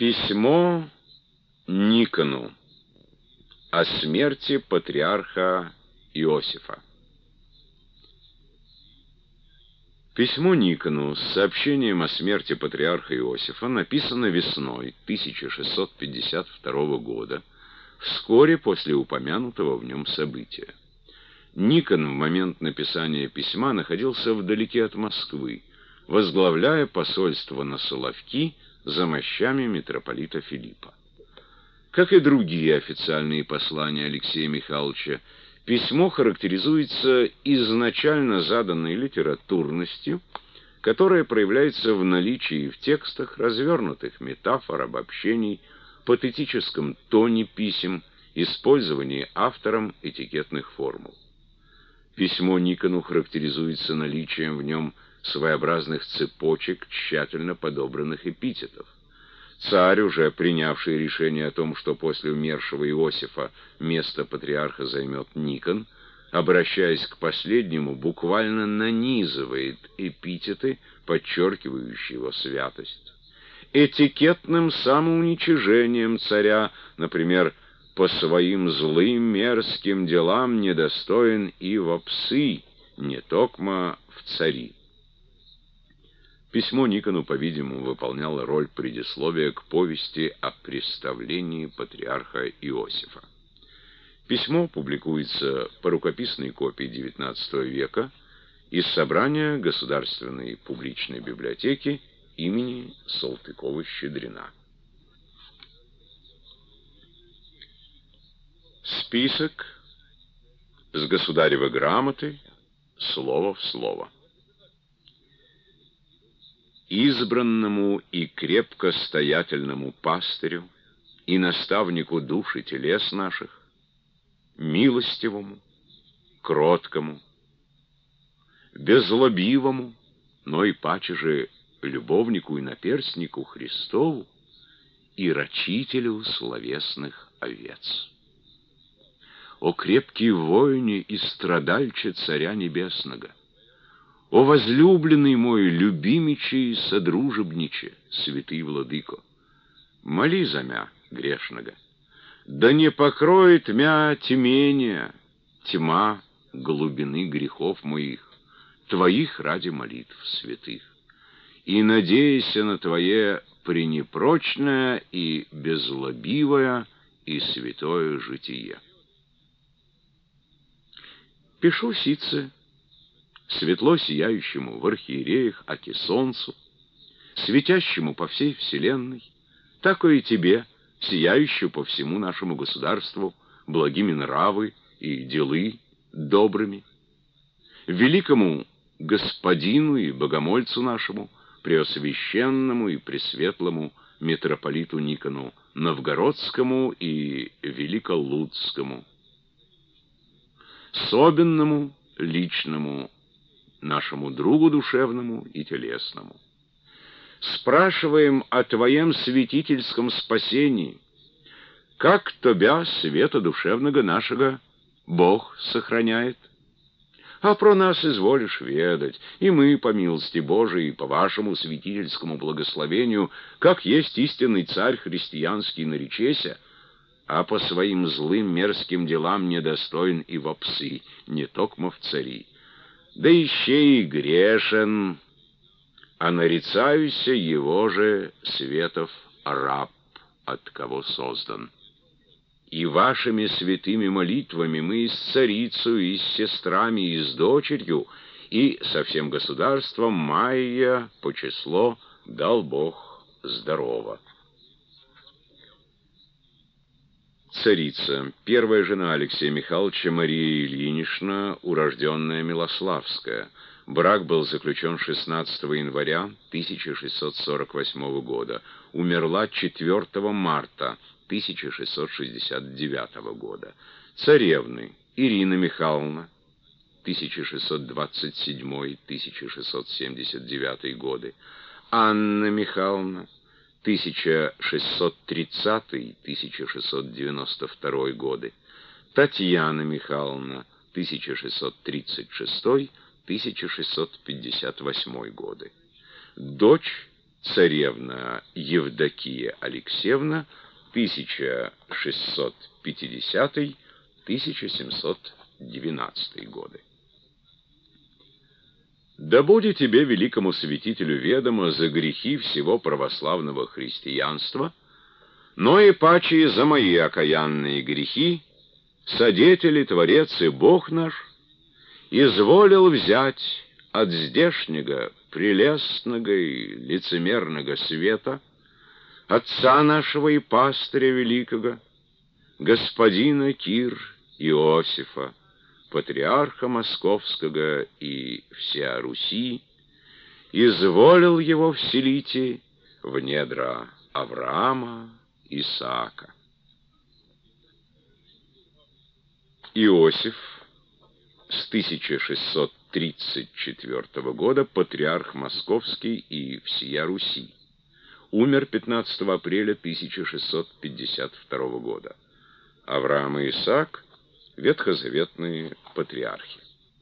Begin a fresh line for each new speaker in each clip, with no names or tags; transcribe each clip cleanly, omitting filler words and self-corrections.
Письмо Никону о смерти патриарха Иосифа. Письмо Никону с сообщением о смерти патриарха Иосифа написано весной 1652 года, вскоре после упомянутого в нем события. Никон в момент написания письма находился вдалеке от Москвы, возглавляя посольство на Соловки за мощами митрополита Филиппа. Как и другие официальные послания Алексея Михайловича, письмо характеризуется изначально заданной литературностью, которая проявляется в наличии в текстах развернутых метафор, обобщений, патетическом тоне писем, использовании автором этикетных формул. Письмо Никону характеризуется наличием в нем своеобразных цепочек тщательно подобранных эпитетов. Царь, уже принявший решение о том, что после умершего Иосифа место патриарха займет Никон, обращаясь к последнему, буквально нанизывает эпитеты, подчеркивающие его святость. Этикетным самоуничижением царя, например, «по своим злым мерзким делам недостоин и во псы, не токмо в цари». Письмо Никону, по-видимому, выполняло роль предисловия к повести о представлении патриарха Иосифа. Письмо публикуется по рукописной копии XIX века из собрания Государственной публичной библиотеки имени Салтыкова-Щедрина. Список с государевой грамоты слово в слово. Избранному и крепко стоятельному пастырю и наставнику душ и телес наших, милостивому, кроткому, беззлобивому, но и паче же любовнику и наперстнику Христову и рачителю словесных овец. О крепкий воине и страдальче Царя Небесного! О возлюбленный мой, любимиче и содружебниче, святый владыко! Моли за мя грешного, да не покроет мя тьмения, тьма глубины грехов моих, твоих ради молитв святых, и надеяся на твое пренепрочное и беззлобивое и святое житие. Пишу сице светло сияющему в архиереях аки солнцу, светящему по всей вселенной, так и тебе, сияющему по всему нашему государству благими нравы и делы добрыми, великому господину и богомольцу нашему, преосвященному и пресветлому митрополиту Никону Новгородскому и Великолудскому, особенному личному нашему другу душевному и телесному. Спрашиваем о твоем святительском спасении, как тебя, света душевного нашего, Бог сохраняет. А про нас изволишь ведать, и мы, по милости Божией, по вашему святительскому благословению, как есть истинный царь христианский наречеся, а по своим злым мерзким делам недостоин и во псы, не токмо в цари. Да еще и грешен, а нарицаюся его же светов раб, от кого создан. И вашими святыми молитвами мы и с царицей, и с сестрами, и с дочерью, и со всем государством Майя по число дал Бог здорово. Царица, первая жена Алексея Михайловича, Мария Ильинична, урожденная Милославская. Брак был заключен 16 января 1648 года. Умерла 4 марта 1669 года. Царевны Ирина Михайловна, 1627-1679 годы. Анна Михайловна, 1630-1692 годы. Татьяна Михайловна, 1636-1658 годы. Дочь царевна Евдокия Алексеевна, 1650-1712 годы. Да будет тебе, великому святителю, ведомо за грехи всего православного христианства, но и паче за мои окаянные грехи, содетель, Творец и Бог наш, изволил взять от здешнего прелестного и лицемерного света отца нашего и пастыря великого, господина Кир Иосифа, патриарха Московского и всея Руси, изволил его вселите в недра Авраама, Исаака. Иосиф с 1634 года патриарх Московский и всея Руси. Умер 15 апреля 1652 года. Авраам и Исаак — ветхозаветные патриархи.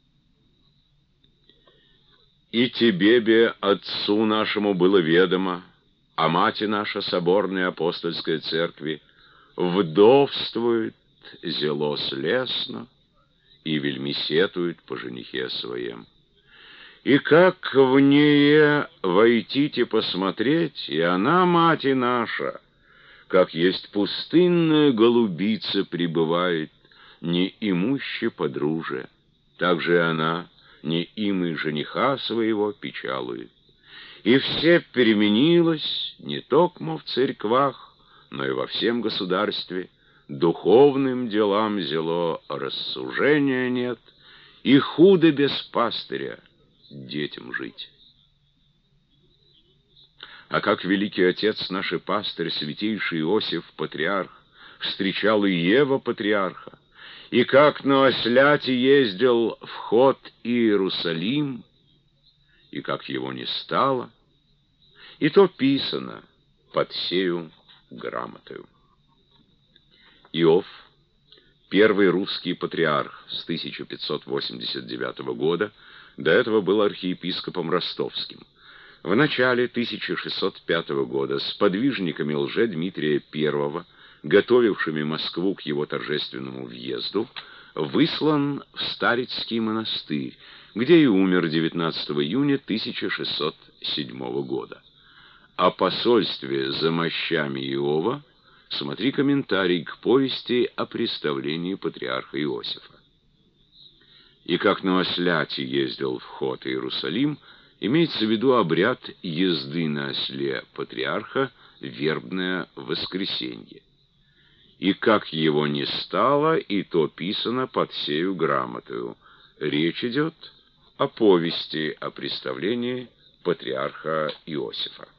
«И тебе, бе, отцу нашему, было ведомо, а мати наша, соборная апостольская церкви, вдовствует зело слесно и вельми сетует по женихе своем. И как в нее войтите посмотреть, и она, мати наша, как есть пустынная голубица, пребывает, не имуще подруже, так же она, не имый жениха своего, печалует. И все переменилось не токмо в церквах, но и во всем государстве, духовным делам зело рассужения нет, и худо без пастыря детям жить. А как великий отец наш и пастырь, святейший Иосиф, патриарх, встречал Иева, патриарха, и как на осляте ездил в ход Иерусалим, и как его не стало, и то писано под сею грамотою. Иов, первый русский патриарх с 1589 года, до этого был архиепископом ростовским. В начале 1605 года с подвижниками лже-Дмитрия I, готовившими Москву к его торжественному въезду, выслан в Старицкий монастырь, где и умер 19 июня 1607 года. О посольстве за мощами Иова смотри комментарий к повести о представлении патриарха Иосифа. И как на осляте ездил в ход Иерусалим, имеется в виду обряд езды на осле патриарха в вербное воскресенье. И как его не стало, и то писано под сею грамотою. Речь идет о повести о представлении патриарха Иосифа.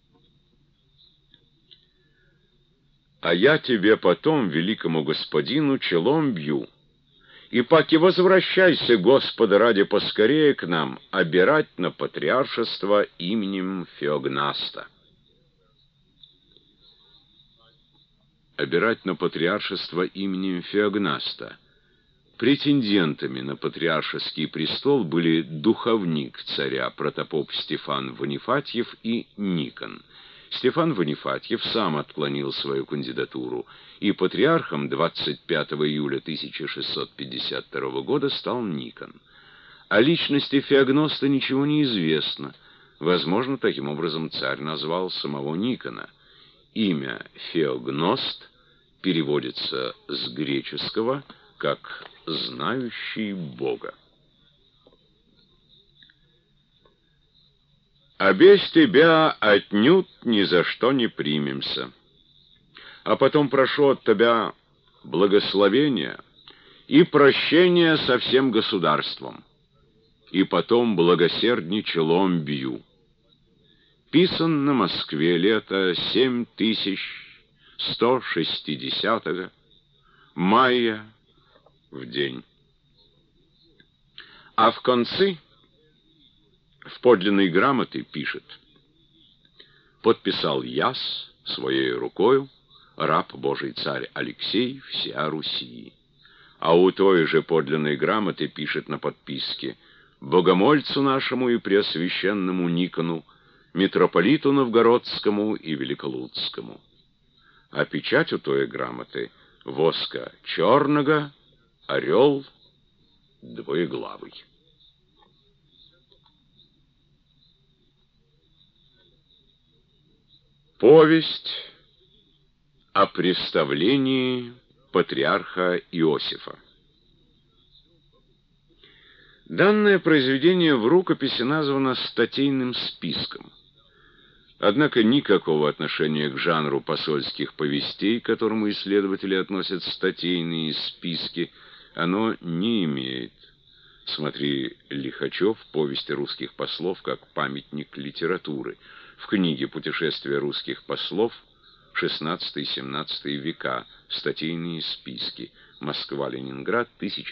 А я тебе потом, великому господину, челом бью, и паки возвращайся, Господа ради, поскорее к нам, обирать на патриаршество именем Феогнаста. Обирать на патриаршество именем Феогнаста. Претендентами на патриаршеский престол были духовник царя протопоп Стефан Ванифатьев и Никон. Стефан Ванифатьев сам отклонил свою кандидатуру, и патриархом 25 июля 1652 года стал Никон. О личности Феогноста ничего не известно. Возможно, таким образом царь назвал самого Никона. Имя Феогност переводится с греческого как «знающий Бога». А без тебя отнюдь ни за что не примемся. А потом прошу от тебя благословения и прощения со всем государством. И потом благосердней челом бью. Писан на Москве лето 7160 мая в день. А в конце в подлинной грамоте пишет: подписал яс своей рукою раб Божий царь Алексей всея Руси. А у той же подлинной грамоты пишет на подписке: богомольцу нашему и преосвященному Никону митрополиту Новгородскому и Великолудскому. А печать у той грамоты воска черного, орел двоеглавый. Повесть о представлении патриарха Иосифа. Данное произведение в рукописи названо статейным списком. Однако никакого отношения к жанру посольских повестей, к которому исследователи относят статейные списки, оно не имеет. Смотри Лихачев, «Повести русских послов как памятник литературы», в книге «Путешествия русских послов», XVI-XVII века, статейные списки, Москва-Ленинград,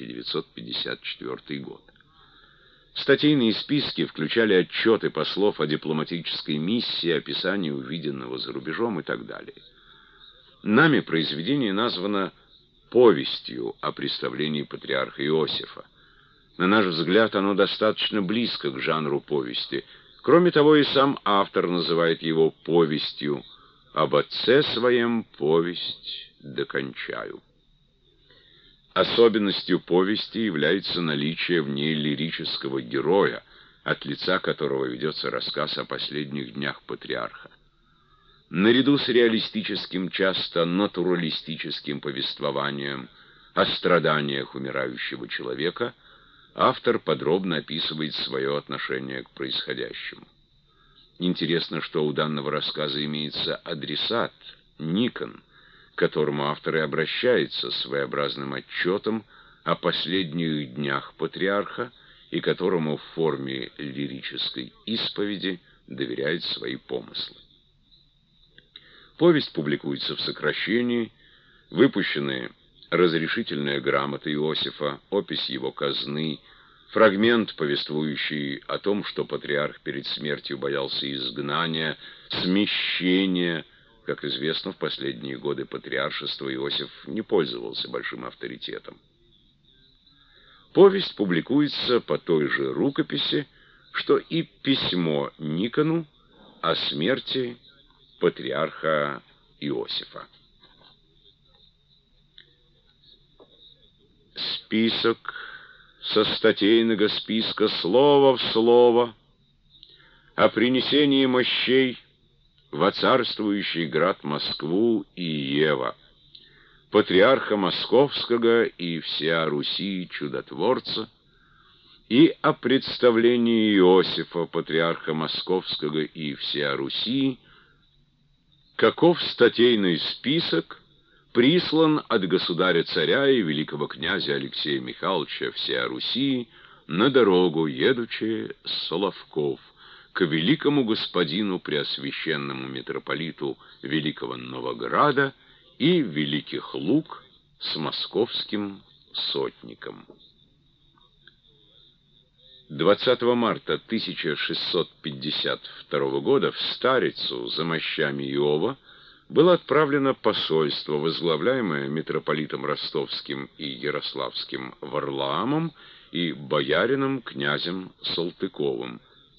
1954 год. Статейные списки включали отчеты послов о дипломатической миссии, описание увиденного за рубежом и так далее. Нами произведение названо «Повестью о представлении патриарха Иосифа». На наш взгляд, оно достаточно близко к жанру повести. Кроме того, и сам автор называет его повестью. «Об отце своем повесть докончаю». Особенностью повести является наличие в ней лирического героя, от лица которого ведется рассказ о последних днях патриарха. Наряду с реалистическим, часто натуралистическим повествованием о страданиях умирающего человека, автор подробно описывает свое отношение к происходящему. Интересно, что у данного рассказа имеется адресат — Никон, к которому автор и обращается с своеобразным отчетом о последних днях патриарха и которому в форме лирической исповеди доверяет свои помыслы. Повесть публикуется в сокращении, выпущены разрешительная грамота Иосифа, опись его казны, фрагмент, повествующий о том, что патриарх перед смертью боялся изгнания, смещения. Как известно, в последние годы патриаршества Иосиф не пользовался большим авторитетом. Повесть публикуется по той же рукописи, что и письмо Никону о смерти патриарха Иосифа. Список со статейного списка слово в слово о принесении мощей во царствующий град Москву и Ева, патриарха Московского и всея Руси чудотворца, и о представлении Иосифа, патриарха Московского и всея Руси, каков статейный список прислан от государя-царя и великого князя Алексея Михайловича всея Руси на дорогу, едучи с Соловков, к великому господину преосвященному митрополиту Великого Новограда и Великих Луг с московским сотником. 20 марта 1652 года в Старицу за мощами Иова было отправлено посольство, возглавляемое митрополитом Ростовским и Ярославским Варлаамом и боярином князем Салтыковым,